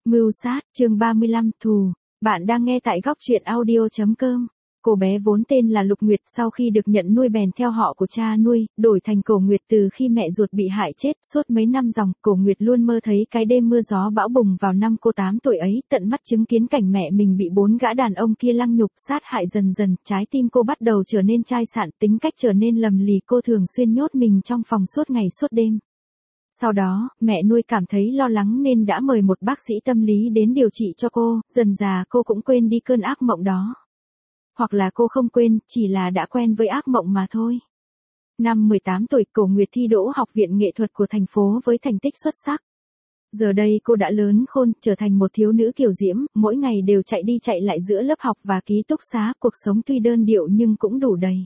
Mưu sát, chương 35, thù. Bạn đang nghe tại góc truyện audio.com. Cô bé vốn tên là Lục Nguyệt, sau khi được nhận nuôi bèn theo họ của cha nuôi, đổi thành Cổ Nguyệt từ khi mẹ ruột bị hại chết. Suốt mấy năm dòng, Cổ Nguyệt luôn mơ thấy cái đêm mưa gió bão bùng vào năm cô 8 tuổi ấy, tận mắt chứng kiến cảnh mẹ mình bị 4 gã đàn ông kia lăng nhục, sát hại dần dần. Trái tim cô bắt đầu trở nên chai sạn, tính cách trở nên lầm lì, cô thường xuyên nhốt mình trong phòng suốt ngày suốt đêm. Sau đó, mẹ nuôi cảm thấy lo lắng nên đã mời một bác sĩ tâm lý đến điều trị cho cô, dần dà cô cũng quên đi cơn ác mộng đó. Hoặc là cô không quên, chỉ là đã quen với ác mộng mà thôi. Năm 18 tuổi, Cổ Nguyệt thi đỗ Học viện Nghệ thuật của thành phố với thành tích xuất sắc. Giờ đây cô đã lớn khôn, trở thành một thiếu nữ kiều diễm, mỗi ngày đều chạy đi chạy lại giữa lớp học và ký túc xá, cuộc sống tuy đơn điệu nhưng cũng đủ đầy.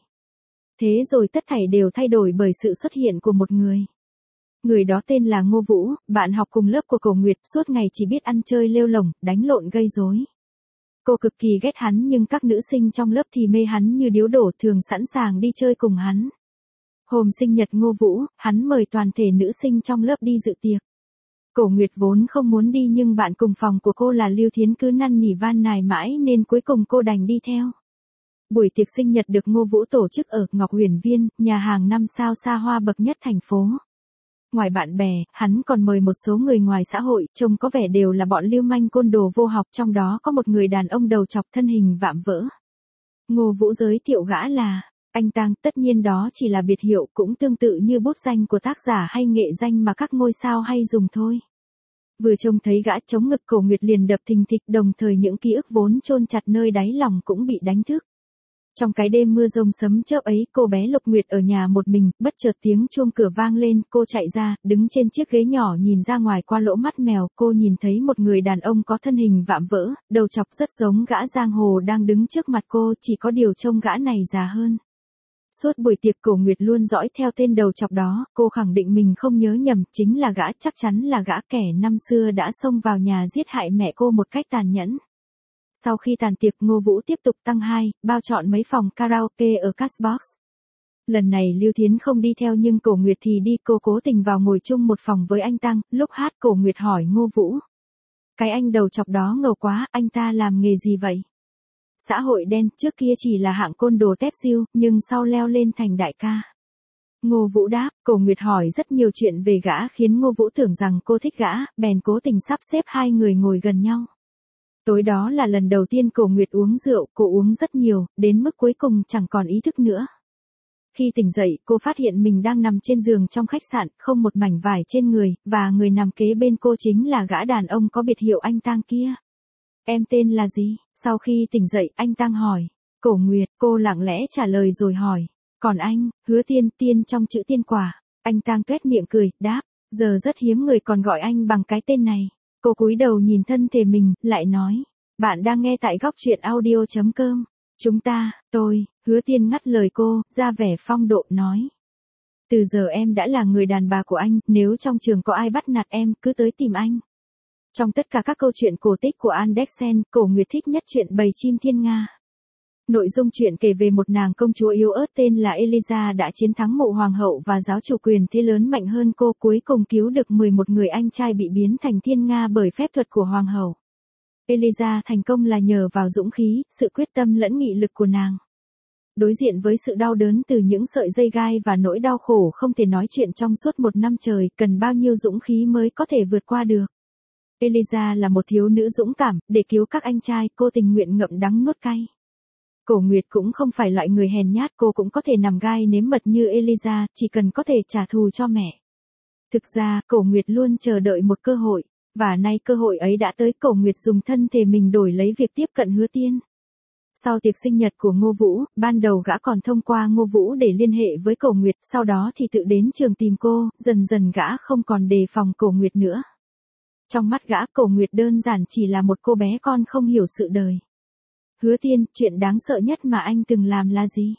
Thế rồi tất thảy đều thay đổi bởi sự xuất hiện của một người. Người đó tên là Ngô Vũ, bạn học cùng lớp của Cổ Nguyệt, suốt ngày chỉ biết ăn chơi lêu lổng, đánh lộn gây rối. Cô cực kỳ ghét hắn nhưng các nữ sinh trong lớp thì mê hắn như điếu đổ, thường sẵn sàng đi chơi cùng hắn. Hôm sinh nhật Ngô Vũ, hắn mời toàn thể nữ sinh trong lớp đi dự tiệc. Cổ Nguyệt vốn không muốn đi nhưng bạn cùng phòng của cô là Lưu Thiến cứ năn nỉ van nài mãi nên cuối cùng cô đành đi theo. Buổi tiệc sinh nhật được Ngô Vũ tổ chức ở Ngọc Huyền Viên, nhà hàng 5 sao xa hoa bậc nhất thành phố. Ngoài bạn bè, hắn còn mời một số người ngoài xã hội, trông có vẻ đều là bọn lưu manh côn đồ vô học, trong đó có một người đàn ông đầu trọc thân hình vạm vỡ. Ngô Vũ giới thiệu gã là anh Tang, tất nhiên đó chỉ là biệt hiệu, cũng tương tự như bút danh của tác giả hay nghệ danh mà các ngôi sao hay dùng thôi. Vừa trông thấy gã chống ngực, Cổ Nguyệt liền đập thình thịch, đồng thời những ký ức vốn chôn chặt nơi đáy lòng cũng bị đánh thức. Trong cái đêm mưa rông sấm chớp ấy, cô bé Lục Nguyệt ở nhà một mình, bất chợt tiếng chuông cửa vang lên, cô chạy ra, đứng trên chiếc ghế nhỏ nhìn ra ngoài qua lỗ mắt mèo, cô nhìn thấy một người đàn ông có thân hình vạm vỡ, đầu trọc rất giống gã giang hồ đang đứng trước mặt cô, chỉ có điều trông gã này già hơn. Suốt buổi tiệc Cổ Nguyệt luôn dõi theo tên đầu trọc đó, cô khẳng định mình không nhớ nhầm, chính là gã, chắc chắn là gã kẻ năm xưa đã xông vào nhà giết hại mẹ cô một cách tàn nhẫn. Sau khi tàn tiệc, Ngô Vũ tiếp tục tăng 2, bao trọn mấy phòng karaoke ở Cashbox. Lần này Lưu Thiến không đi theo nhưng Cổ Nguyệt thì đi, cô cố tình vào ngồi chung một phòng với anh Tăng, lúc hát Cổ Nguyệt hỏi Ngô Vũ. Cái anh đầu chọc đó ngầu quá, anh ta làm nghề gì vậy? Xã hội đen, trước kia chỉ là hạng côn đồ tép diêu, nhưng sau leo lên thành đại ca. Ngô Vũ đáp, Cổ Nguyệt hỏi rất nhiều chuyện về gã khiến Ngô Vũ tưởng rằng cô thích gã, bèn cố tình sắp xếp hai người ngồi gần nhau. Tối đó là lần đầu tiên Cổ Nguyệt uống rượu, cô uống rất nhiều, đến mức cuối cùng chẳng còn ý thức nữa. Khi tỉnh dậy, cô phát hiện mình đang nằm trên giường trong khách sạn, không một mảnh vải trên người, và người nằm kế bên cô chính là gã đàn ông có biệt hiệu anh Tang kia. Em tên là gì? Sau khi tỉnh dậy, anh Tang hỏi. Cổ Nguyệt, cô lặng lẽ trả lời rồi hỏi. Còn anh, Hứa Tiên, tiên trong chữ tiên quả. Anh Tang tuét miệng cười, đáp. Giờ rất hiếm người còn gọi anh bằng cái tên này. Cô cúi đầu nhìn thân thể mình, lại nói. Bạn đang nghe tại góc truyện audio.com. Chúng ta, tôi, Hứa Tiên ngắt lời cô, ra vẻ phong độ nói. Từ giờ em đã là người đàn bà của anh, nếu trong trường có ai bắt nạt em, cứ tới tìm anh. Trong tất cả các câu chuyện cổ tích của Andersen, Cổ Nguyệt thích nhất chuyện Bầy chim thiên nga. Nội dung chuyện kể về một nàng công chúa yếu ớt tên là Eliza đã chiến thắng mộ hoàng hậu và giáo chủ quyền thế lớn mạnh hơn cô, cuối cùng cứu được 11 người anh trai bị biến thành thiên nga bởi phép thuật của hoàng hậu. Eliza thành công là nhờ vào dũng khí, sự quyết tâm lẫn nghị lực của nàng. Đối diện với sự đau đớn từ những sợi dây gai và nỗi đau khổ không thể nói chuyện trong suốt một năm trời, cần bao nhiêu dũng khí mới có thể vượt qua được. Eliza là một thiếu nữ dũng cảm, để cứu các anh trai, cô tình nguyện ngậm đắng nuốt cay. Cổ Nguyệt cũng không phải loại người hèn nhát, cô cũng có thể nằm gai nếm mật như Eliza, chỉ cần có thể trả thù cho mẹ. Thực ra, Cổ Nguyệt luôn chờ đợi một cơ hội, và nay cơ hội ấy đã tới. Cổ Nguyệt dùng thân thể mình đổi lấy việc tiếp cận Hứa Tiên. Sau tiệc sinh nhật của Ngô Vũ, ban đầu gã còn thông qua Ngô Vũ để liên hệ với Cổ Nguyệt, sau đó thì tự đến trường tìm cô, dần dần gã không còn đề phòng Cổ Nguyệt nữa. Trong mắt gã, Cổ Nguyệt đơn giản chỉ là một cô bé con không hiểu sự đời. Hứa Tiên, chuyện đáng sợ nhất mà anh từng làm là gì?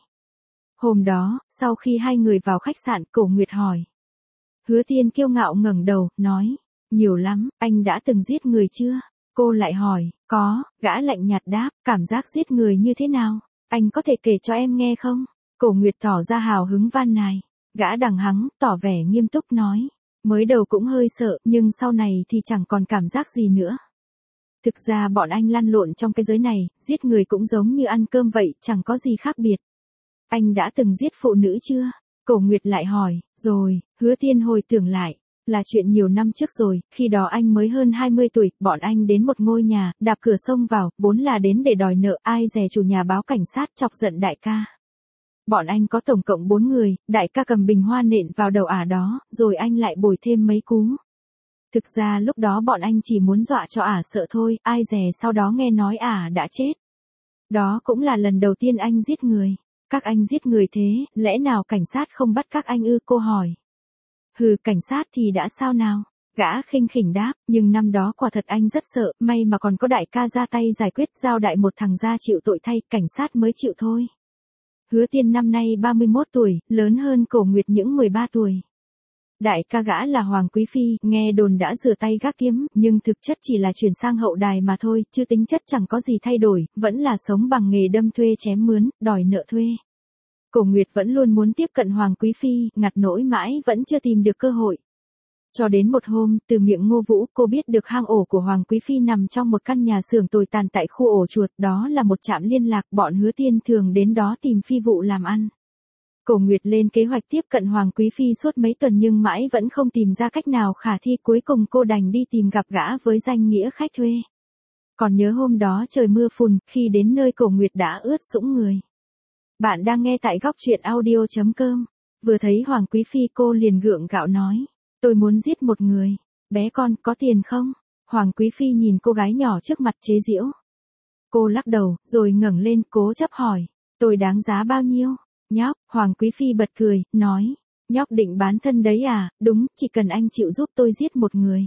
Hôm đó, sau khi hai người vào khách sạn, Cổ Nguyệt hỏi. Hứa Tiên kiêu ngạo ngẩng đầu, nói. Nhiều lắm, anh đã từng giết người chưa? Cô lại hỏi, có, gã lạnh nhạt đáp, cảm giác giết người như thế nào? Anh có thể kể cho em nghe không? Cổ Nguyệt tỏ ra hào hứng van nài. Gã đằng hắng, tỏ vẻ nghiêm túc nói. Mới đầu cũng hơi sợ, nhưng sau này thì chẳng còn cảm giác gì nữa. Thực ra bọn anh lăn lộn trong cái giới này, giết người cũng giống như ăn cơm vậy, chẳng có gì khác biệt. Anh đã từng giết phụ nữ chưa? Cổ Nguyệt lại hỏi, rồi, Hứa Tiên hồi tưởng lại. Là chuyện nhiều năm trước rồi, khi đó anh mới hơn 20 tuổi, bọn anh đến một ngôi nhà, đạp cửa xông vào, vốn là đến để đòi nợ, ai dè chủ nhà báo cảnh sát chọc giận đại ca. Bọn anh có tổng cộng 4 người, đại ca cầm bình hoa nện vào đầu ả đó, rồi anh lại bồi thêm mấy cú. Thực ra lúc đó bọn anh chỉ muốn dọa cho ả sợ thôi, ai dè sau đó nghe nói ả đã chết. Đó cũng là lần đầu tiên anh giết người. Các anh giết người thế, lẽ nào cảnh sát không bắt các anh ư? Cô hỏi. Hừ, cảnh sát thì đã sao nào? Gã khinh khỉnh đáp, nhưng năm đó quả thật anh rất sợ, may mà còn có đại ca ra tay giải quyết, giao đại một thằng ra chịu tội thay, cảnh sát mới chịu thôi. Hứa Tiên năm nay 31 tuổi, lớn hơn Cổ Nguyệt những 13 tuổi. Đại ca gã là Hoàng Quý Phi, nghe đồn đã rửa tay gác kiếm, nhưng thực chất chỉ là chuyển sang hậu đài mà thôi, chứ tính chất chẳng có gì thay đổi, vẫn là sống bằng nghề đâm thuê chém mướn, đòi nợ thuê. Cổ Nguyệt vẫn luôn muốn tiếp cận Hoàng Quý Phi, ngặt nỗi mãi vẫn chưa tìm được cơ hội. Cho đến một hôm, từ miệng Ngô Vũ, cô biết được hang ổ của Hoàng Quý Phi nằm trong một căn nhà xưởng tồi tàn tại khu ổ chuột, đó là một trạm liên lạc, bọn Hứa Tiên thường đến đó tìm phi vụ làm ăn. Cổ Nguyệt lên kế hoạch tiếp cận Hoàng Quý Phi suốt mấy tuần nhưng mãi vẫn không tìm ra cách nào khả thi, cuối cùng cô đành đi tìm gặp gã với danh nghĩa khách thuê. Còn nhớ hôm đó trời mưa phùn, khi đến nơi Cổ Nguyệt đã ướt sũng người. Bạn đang nghe tại góc truyện audio.com. Vừa thấy Hoàng Quý Phi cô liền gượng gạo nói. Tôi muốn giết một người. Bé con, có tiền không? Hoàng Quý Phi nhìn cô gái nhỏ trước mặt chế giễu. Cô lắc đầu, rồi ngẩng lên cố chấp hỏi. Tôi đáng giá bao nhiêu? Nhóc, Hoàng Quý Phi bật cười, nói. Nhóc định bán thân đấy à? Đúng, chỉ cần anh chịu giúp tôi giết một người.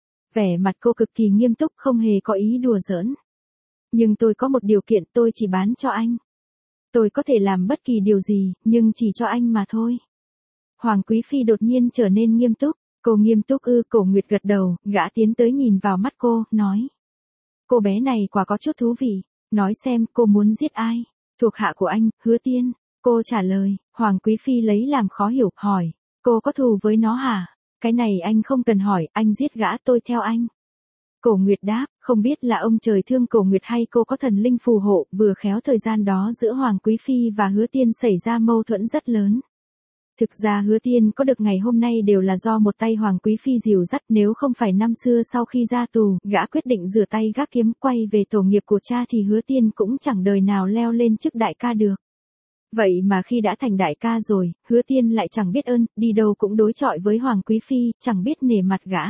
Vẻ mặt cô cực kỳ nghiêm túc, không hề có ý đùa giỡn. Nhưng tôi có một điều kiện, tôi chỉ bán cho anh. Tôi có thể làm bất kỳ điều gì, nhưng chỉ cho anh mà thôi. Hoàng Quý Phi đột nhiên trở nên nghiêm túc. Cô nghiêm túc ư? Cổ Nguyệt gật đầu, gã tiến tới nhìn vào mắt cô, nói. Cô bé này quả có chút thú vị. Nói xem, cô muốn giết ai? Thuộc hạ của anh, Hứa Tiên. Cô trả lời. Hoàng Quý Phi lấy làm khó hiểu, hỏi. Cô có thù với nó hả? Cái này anh không cần hỏi, anh giết gã, tôi theo anh. Cổ Nguyệt đáp, không biết là ông trời thương Cổ Nguyệt hay cô có thần linh phù hộ, vừa khéo thời gian đó giữa Hoàng Quý Phi và Hứa Tiên xảy ra mâu thuẫn rất lớn. Thực ra Hứa Tiên có được ngày hôm nay đều là do một tay Hoàng Quý Phi dìu dắt, nếu không phải năm xưa sau khi ra tù, gã quyết định rửa tay gác kiếm quay về tổ nghiệp của cha thì Hứa Tiên cũng chẳng đời nào leo lên chức đại ca được. Vậy mà khi đã thành đại ca rồi, Hứa Tiên lại chẳng biết ơn, đi đâu cũng đối chọi với Hoàng Quý Phi, chẳng biết nể mặt gã.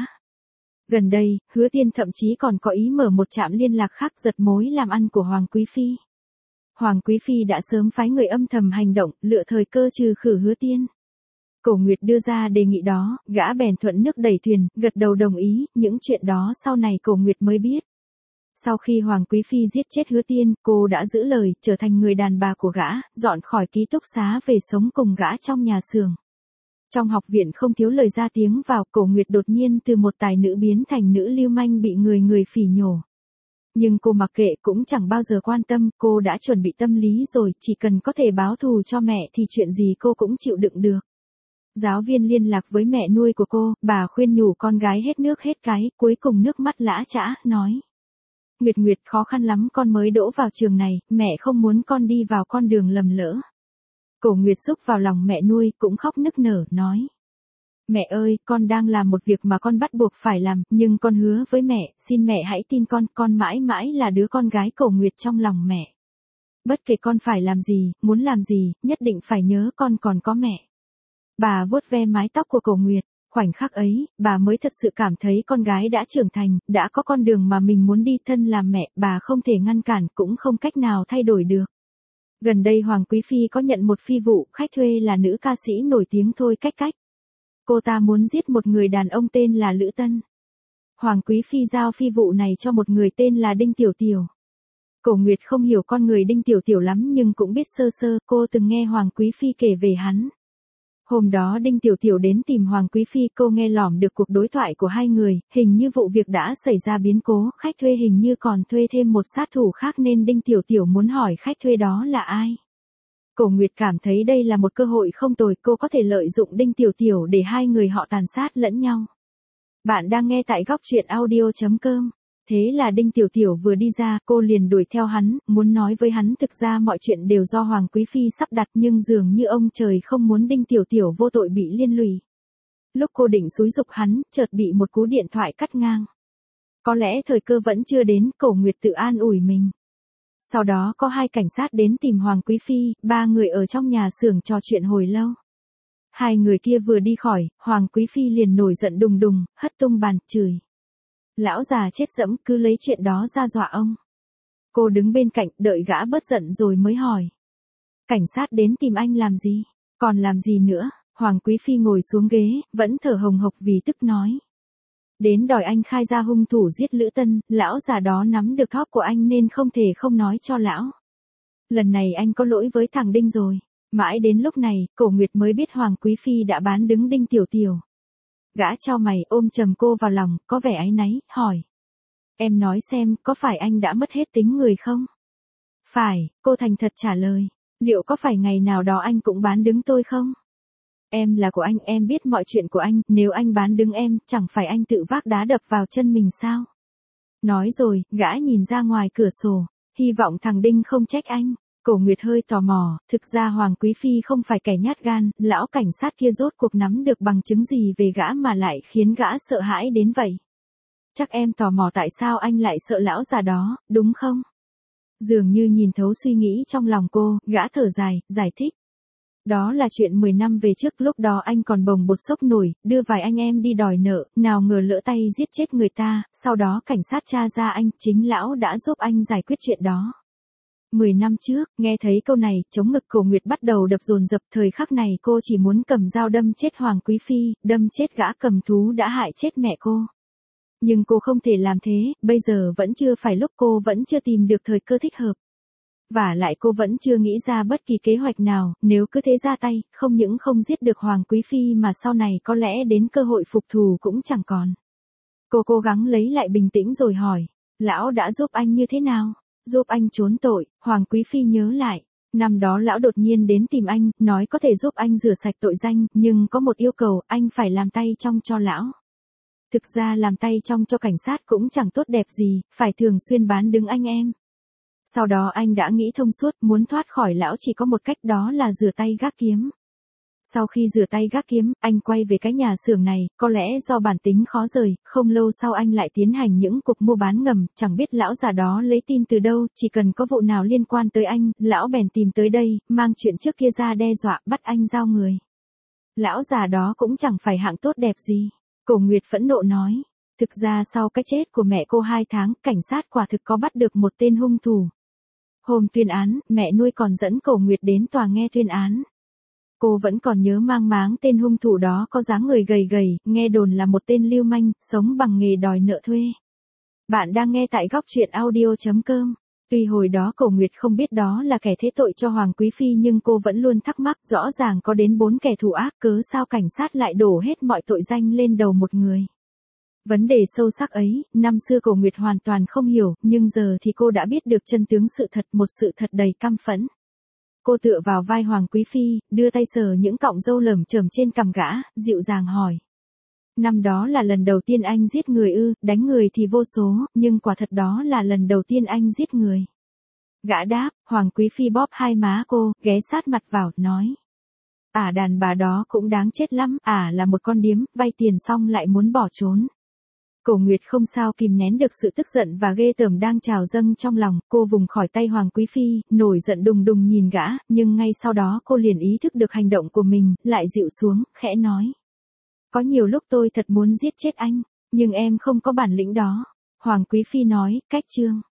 Gần đây, Hứa Tiên thậm chí còn có ý mở một trạm liên lạc khác giật mối làm ăn của Hoàng Quý Phi. Hoàng Quý Phi đã sớm phái người âm thầm hành động, lựa thời cơ trừ khử Hứa Tiên. Cổ Nguyệt đưa ra đề nghị đó, gã bèn thuận nước đẩy thuyền, gật đầu đồng ý, những chuyện đó sau này Cổ Nguyệt mới biết. Sau khi Hoàng Quý Phi giết chết Hứa Tiên, cô đã giữ lời, trở thành người đàn bà của gã, dọn khỏi ký túc xá về sống cùng gã trong nhà xưởng. Trong học viện không thiếu lời ra tiếng vào, Cổ Nguyệt đột nhiên từ một tài nữ biến thành nữ lưu manh bị người phỉ nhổ. Nhưng cô mặc kệ cũng chẳng bao giờ quan tâm, cô đã chuẩn bị tâm lý rồi, chỉ cần có thể báo thù cho mẹ thì chuyện gì cô cũng chịu đựng được. Giáo viên liên lạc với mẹ nuôi của cô, bà khuyên nhủ con gái hết nước hết cái, cuối cùng nước mắt lã chã, nói. Nguyệt khó khăn lắm con mới đỗ vào trường này, mẹ không muốn con đi vào con đường lầm lỡ. Cổ Nguyệt xúc vào lòng mẹ nuôi, cũng khóc nức nở, nói. Mẹ ơi, con đang làm một việc mà con bắt buộc phải làm, nhưng con hứa với mẹ, xin mẹ hãy tin con mãi mãi là đứa con gái Cổ Nguyệt trong lòng mẹ. Bất kể con phải làm gì, muốn làm gì, nhất định phải nhớ con còn có mẹ. Bà vuốt ve mái tóc của Cổ Nguyệt, khoảnh khắc ấy, bà mới thật sự cảm thấy con gái đã trưởng thành, đã có con đường mà mình muốn đi, thân làm mẹ, bà không thể ngăn cản, cũng không cách nào thay đổi được. Gần đây Hoàng Quý Phi có nhận một phi vụ, khách thuê là nữ ca sĩ nổi tiếng Thôi Cách Cách. Cô ta muốn giết một người đàn ông tên là Lữ Tân. Hoàng Quý Phi giao phi vụ này cho một người tên là Đinh Tiểu Tiểu. Cổ Nguyệt không hiểu con người Đinh Tiểu Tiểu lắm nhưng cũng biết sơ sơ, cô từng nghe Hoàng Quý Phi kể về hắn. Hôm đó Đinh Tiểu Tiểu đến tìm Hoàng Quý Phi, cô nghe lỏm được cuộc đối thoại của hai người, hình như vụ việc đã xảy ra biến cố, khách thuê hình như còn thuê thêm một sát thủ khác nên Đinh Tiểu Tiểu muốn hỏi khách thuê đó là ai. Cổ Nguyệt cảm thấy đây là một cơ hội không tồi, cô có thể lợi dụng Đinh Tiểu Tiểu để hai người họ tàn sát lẫn nhau. Bạn đang nghe tại góc truyện audio.com. Thế là Đinh Tiểu Tiểu vừa đi ra, cô liền đuổi theo hắn, muốn nói với hắn thực ra mọi chuyện đều do Hoàng Quý Phi sắp đặt nhưng dường như ông trời không muốn Đinh Tiểu Tiểu vô tội bị liên lụy. Lúc cô định xúi giục hắn, chợt bị một cú điện thoại cắt ngang. Có lẽ thời cơ vẫn chưa đến, Cổ Nguyệt tự an ủi mình. Sau đó có 2 cảnh sát đến tìm Hoàng Quý Phi, 3 người ở trong nhà xưởng trò chuyện hồi lâu. 2 người kia vừa đi khỏi, Hoàng Quý Phi liền nổi giận đùng đùng, hất tung bàn, chửi. Lão già chết dẫm, cứ lấy chuyện đó ra dọa ông. Cô đứng bên cạnh, đợi gã bớt giận rồi mới hỏi. Cảnh sát đến tìm anh làm gì? Còn làm gì nữa? Hoàng Quý Phi ngồi xuống ghế, vẫn thở hồng hộc vì tức nói. Đến đòi anh khai ra hung thủ giết Lữ Tân, lão già đó nắm được thóp của anh nên không thể không nói cho lão. Lần này anh có lỗi với thằng Đinh rồi. Mãi đến lúc này, Cổ Nguyệt mới biết Hoàng Quý Phi đã bán đứng Đinh Tiểu Tiểu. Gã chau mày ôm chầm cô vào lòng, có vẻ áy náy, hỏi. Em nói xem, có phải anh đã mất hết tính người không? Phải, cô thành thật trả lời. Liệu có phải ngày nào đó anh cũng bán đứng tôi không? Em là của anh, em biết mọi chuyện của anh, nếu anh bán đứng em, chẳng phải anh tự vác đá đập vào chân mình sao? Nói rồi, gã nhìn ra ngoài cửa sổ, hy vọng thằng Đinh không trách anh. Cổ Nguyệt hơi tò mò, thực ra Hoàng Quý Phi không phải kẻ nhát gan, lão cảnh sát kia rốt cuộc nắm được bằng chứng gì về gã mà lại khiến gã sợ hãi đến vậy. Chắc em tò mò tại sao anh lại sợ lão già đó, đúng không? Dường như nhìn thấu suy nghĩ trong lòng cô, gã thở dài, giải thích. Đó là chuyện 10 năm về trước, lúc đó anh còn bồng bột sốc nổi, đưa vài anh em đi đòi nợ, nào ngờ lỡ tay giết chết người ta, sau đó cảnh sát tra ra anh, chính lão đã giúp anh giải quyết chuyện đó. 10 năm trước, nghe thấy câu này, chống ngực Cổ Nguyệt bắt đầu đập dồn dập, thời khắc này cô chỉ muốn cầm dao đâm chết Hoàng Quý Phi, đâm chết gã cầm thú đã hại chết mẹ cô. Nhưng cô không thể làm thế, bây giờ vẫn chưa phải lúc, cô vẫn chưa tìm được thời cơ thích hợp. Và lại cô vẫn chưa nghĩ ra bất kỳ kế hoạch nào, nếu cứ thế ra tay, không những không giết được Hoàng Quý Phi mà sau này có lẽ đến cơ hội phục thù cũng chẳng còn. Cô cố gắng lấy lại bình tĩnh rồi hỏi, lão đã giúp anh như thế nào? Giúp anh trốn tội. Hoàng Quý Phi nhớ lại. Năm đó lão đột nhiên đến tìm anh, nói có thể giúp anh rửa sạch tội danh, nhưng có một yêu cầu, anh phải làm tay trong cho lão. Thực ra làm tay trong cho cảnh sát cũng chẳng tốt đẹp gì, phải thường xuyên bán đứng anh em. Sau đó anh đã nghĩ thông suốt, muốn thoát khỏi lão chỉ có một cách, đó là rửa tay gác kiếm. Sau khi rửa tay gác kiếm, anh quay về cái nhà xưởng này, có lẽ do bản tính khó rời, không lâu sau anh lại tiến hành những cuộc mua bán ngầm, chẳng biết lão già đó lấy tin từ đâu, chỉ cần có vụ nào liên quan tới anh, lão bèn tìm tới đây, mang chuyện trước kia ra đe dọa, bắt anh giao người. Lão già đó cũng chẳng phải hạng tốt đẹp gì. Cổ Nguyệt phẫn nộ nói. Thực ra sau cái chết của mẹ cô 2 tháng, cảnh sát quả thực có bắt được một tên hung thủ. Hôm tuyên án, mẹ nuôi còn dẫn Cổ Nguyệt đến tòa nghe tuyên án. Cô vẫn còn nhớ mang máng tên hung thủ đó, có dáng người gầy gầy, nghe đồn là một tên lưu manh, sống bằng nghề đòi nợ thuê. Bạn đang nghe tại góc truyện audio.com. Tuy hồi đó Cổ Nguyệt không biết đó là kẻ thế tội cho Hoàng Quý Phi nhưng cô vẫn luôn thắc mắc, rõ ràng có đến 4 kẻ thù ác, cớ sao cảnh sát lại đổ hết mọi tội danh lên đầu một người. Vấn đề sâu sắc ấy, năm xưa Cổ Nguyệt hoàn toàn không hiểu, nhưng giờ thì cô đã biết được chân tướng sự thật, một sự thật đầy căm phẫn. Cô tựa vào vai Hoàng Quý Phi, đưa tay sờ những cọng râu lởm chởm trên cằm gã, dịu dàng hỏi. Năm đó là lần đầu tiên anh giết người ư? Đánh người thì vô số, nhưng quả thật đó là lần đầu tiên anh giết người. Gã đáp. Hoàng Quý Phi bóp hai má cô, ghé sát mặt vào, nói. Đàn bà đó cũng đáng chết lắm, là một con điếm, vay tiền xong lại muốn bỏ trốn. Cổ Nguyệt không sao kìm nén được sự tức giận và ghê tởm đang trào dâng trong lòng, cô vùng khỏi tay Hoàng Quý Phi, nổi giận đùng đùng nhìn gã, nhưng ngay sau đó cô liền ý thức được hành động của mình, lại dịu xuống, khẽ nói. Có nhiều lúc tôi thật muốn giết chết anh, nhưng em không có bản lĩnh đó. Hoàng Quý Phi nói, cách chương.